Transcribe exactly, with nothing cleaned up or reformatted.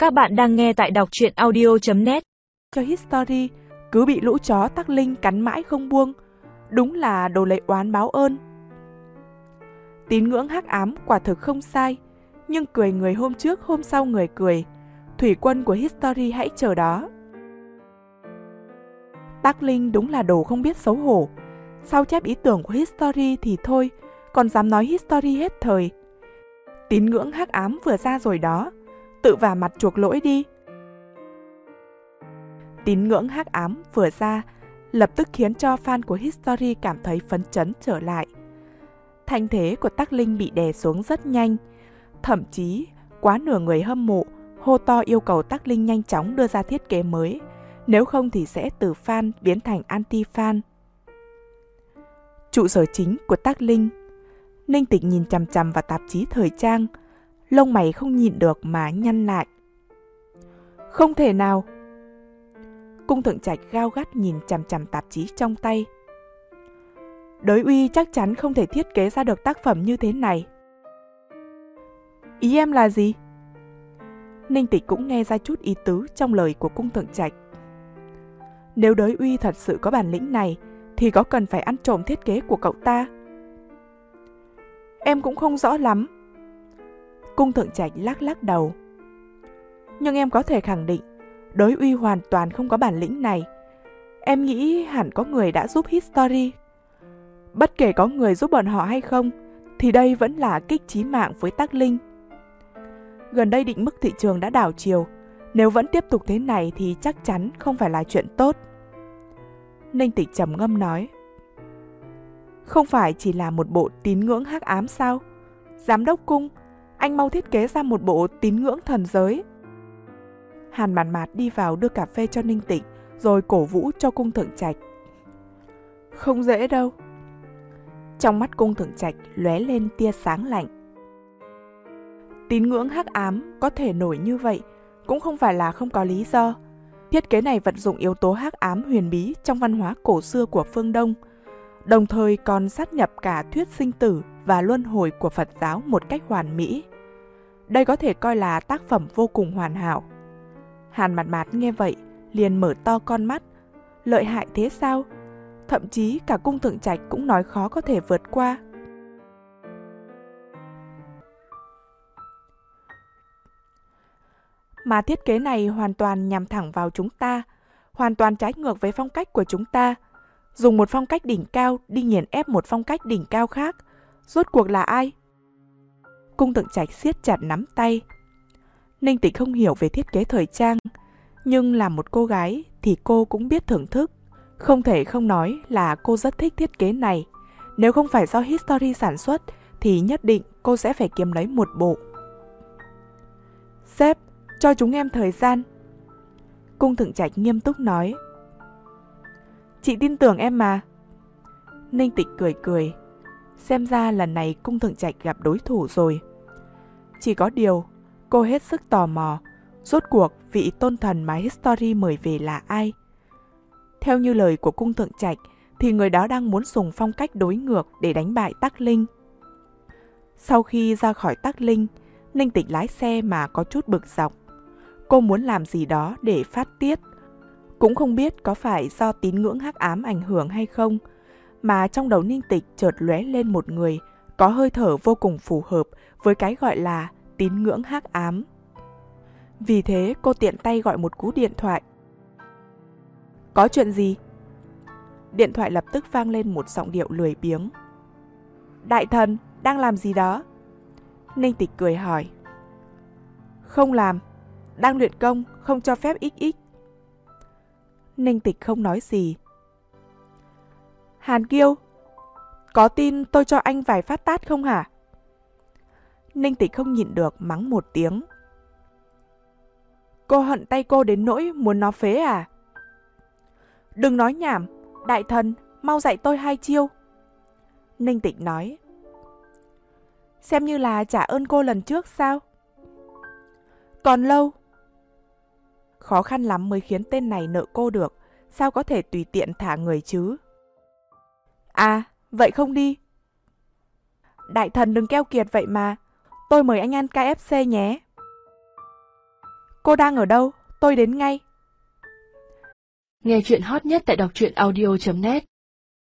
Các bạn đang nghe tại đọc truyện audio chấm net. Cho History cứ bị lũ chó Tắc Linh cắn mãi không buông, đúng là đồ lấy oán báo ơn. Tín ngưỡng hắc ám quả thực không sai, nhưng cười người hôm trước hôm sau người cười. Thủy quân của History hãy chờ đó. Tắc Linh đúng là đồ không biết xấu hổ. Sao chép ý tưởng của History thì thôi, còn dám nói History hết thời. Tín ngưỡng hắc ám vừa ra rồi đó, tự vả mặt chuộc lỗi đi. Tín ngưỡng hắc ám vừa ra lập tức khiến cho fan của History cảm thấy phấn chấn trở lại. Thanh thế của Tắc Linh bị đè xuống rất nhanh, thậm chí quá nửa người hâm mộ hô to yêu cầu Tắc Linh nhanh chóng đưa ra thiết kế mới, nếu không thì sẽ từ fan biến thành anti-fan. Trụ sở chính của Tắc Linh. Ninh Tịch nhìn chằm chằm vào tạp chí thời trang, lông mày không nhịn được mà nhăn lại. Không thể nào! Cung Thượng Trạch gao gắt nhìn chằm chằm tạp chí trong tay. Đới Uy chắc chắn không thể thiết kế ra được tác phẩm như thế này. Ý em là gì? Ninh Tịch cũng nghe ra chút ý tứ trong lời của Cung Thượng Trạch. Nếu Đới Uy thật sự có bản lĩnh này, thì có cần phải ăn trộm thiết kế của cậu ta? Em cũng không rõ lắm. Cung Thượng Trạch lắc lắc đầu. Nhưng em có thể khẳng định, Đới Uy hoàn toàn không có bản lĩnh này. Em nghĩ hẳn có người đã giúp History. Bất kể có người giúp bọn họ hay không, thì đây vẫn là kích chí mạng với Tắc Linh. Gần đây định mức thị trường đã đảo chiều, nếu vẫn tiếp tục thế này thì chắc chắn không phải là chuyện tốt. Ninh Tịch trầm ngâm nói. Không phải chỉ là một bộ tín ngưỡng hắc ám sao? Giám đốc Cung, anh mau thiết kế ra một bộ tín ngưỡng thần giới. Hàn Mạt Mạt đi vào đưa cà phê cho Ninh Tịch, rồi cổ vũ cho Cung Thượng Trạch. Không dễ đâu. Trong mắt Cung Thượng Trạch lóe lên tia sáng lạnh. Tín ngưỡng hắc ám có thể nổi như vậy cũng không phải là không có lý do. Thiết kế này vận dụng yếu tố hắc ám huyền bí trong văn hóa cổ xưa của phương Đông, đồng thời còn sát nhập cả thuyết sinh tử và luân hồi của Phật giáo một cách hoàn mỹ. Đây có thể coi là tác phẩm vô cùng hoàn hảo. Hàn Mạt Mạt nghe vậy liền mở to con mắt. Lợi hại thế sao? Thậm chí cả Cung Thượng Trạch cũng nói khó có thể vượt qua. Mà thiết kế này hoàn toàn nhằm thẳng vào chúng ta, hoàn toàn trái ngược với phong cách của chúng ta. Dùng một phong cách đỉnh cao đi nghiền ép một phong cách đỉnh cao khác. Rốt cuộc là ai? Cung Thượng Trạch siết chặt nắm tay. Ninh Tịch không hiểu về thiết kế thời trang, nhưng là một cô gái thì cô cũng biết thưởng thức. Không thể không nói là cô rất thích thiết kế này. Nếu không phải do History sản xuất thì nhất định cô sẽ phải kiếm lấy một bộ. Sếp, cho chúng em thời gian. Cung Thượng Trạch nghiêm túc nói. Chị tin tưởng em mà. Ninh Tịch cười cười. Xem ra lần này Cung Thượng Trạch gặp đối thủ rồi. Chỉ có điều, cô hết sức tò mò, rốt cuộc vị tôn thần mà History mời về là ai? Theo như lời của Cung Thượng Trạch, thì người đó đang muốn dùng phong cách đối ngược để đánh bại Tắc Linh. Sau khi ra khỏi Tắc Linh, Ninh Tịch lái xe mà có chút bực dọc. Cô muốn làm gì đó để phát tiết. Cũng không biết có phải do tín ngưỡng hắc ám ảnh hưởng hay không, mà trong đầu Ninh Tịch chợt lóe lên một người có hơi thở vô cùng phù hợp với cái gọi là tín ngưỡng hắc ám. Vì thế cô tiện tay gọi một cú điện thoại. Có chuyện gì? Điện thoại lập tức vang lên một giọng điệu lười biếng. Đại thần, đang làm gì đó? Ninh Tịch cười hỏi. Không làm, đang luyện công, không cho phép ích ích. Ninh Tịch không nói gì. Hàn Kiêu, có tin tôi cho anh vài phát tát không hả? Ninh Tịch không nhịn được mắng một tiếng. Cô hận tay cô đến nỗi muốn nó phế à? Đừng nói nhảm, đại thần, mau dạy tôi hai chiêu. Ninh Tịch nói. Xem như là trả ơn cô lần trước sao? Còn lâu. Khó khăn lắm mới khiến tên này nợ cô được, sao có thể tùy tiện thả người chứ? À, vậy không đi. Đại thần đừng keo kiệt vậy mà, tôi mời anh ăn ca ép xê nhé. Cô đang ở đâu? Tôi đến ngay. Nghe chuyện hot nhất tại đọc truyện audio chấm net.